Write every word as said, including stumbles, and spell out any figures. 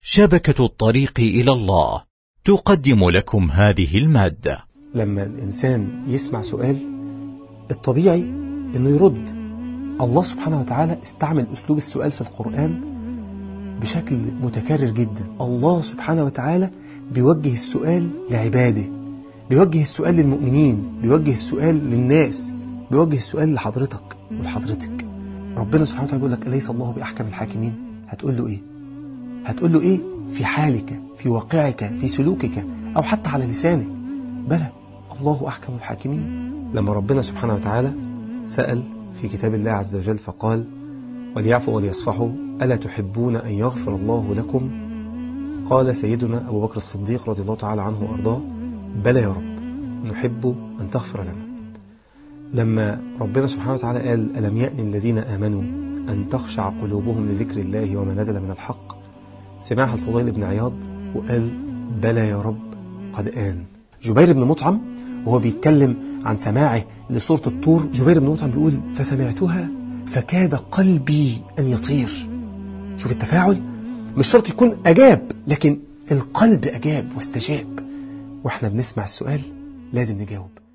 شبكة الطريق إلى الله تقدم لكم هذه المادة. لما الإنسان يسمع سؤال الطبيعي إنه يرد. الله سبحانه وتعالى استعمل أسلوب السؤال في القرآن بشكل متكرر جدا. الله سبحانه وتعالى بيوجه السؤال لعباده، بيوجه السؤال للمؤمنين، بيوجه السؤال للناس، بيوجه السؤال لحضرتك ولحضرتك. ربنا سبحانه وتعالى بيقول لك أليس الله بأحكم الحاكمين؟ هتقول له إيه؟ هتقول له إيه في حالك، في واقعك، في سلوكك، أو حتى على لسانك؟ بلى الله أحكم الحاكمين. لما ربنا سبحانه وتعالى سأل في كتاب الله عز وجل فقال وليعفوا وليصفحوا ألا تحبون أن يغفر الله لكم؟ قال سيدنا أبو بكر الصديق رضي الله تعالى عنه وأرضاه بلى يا رب نحب أن تغفر لنا. لما ربنا سبحانه وتعالى قال ألم يأن الذين آمنوا أن تخشع قلوبهم لذكر الله وما نزل من الحق، سمعها الفضيل بن عياض وقال بلى يا رب قد آن. جبير بن مطعم وهو بيتكلم عن سماعه لسورة الطور، جبير بن مطعم بيقول فسمعتها فكاد قلبي أن يطير. شوف التفاعل، مش شرط يكون أجاب، لكن القلب أجاب واستجاب. وإحنا بنسمع السؤال لازم نجاوب.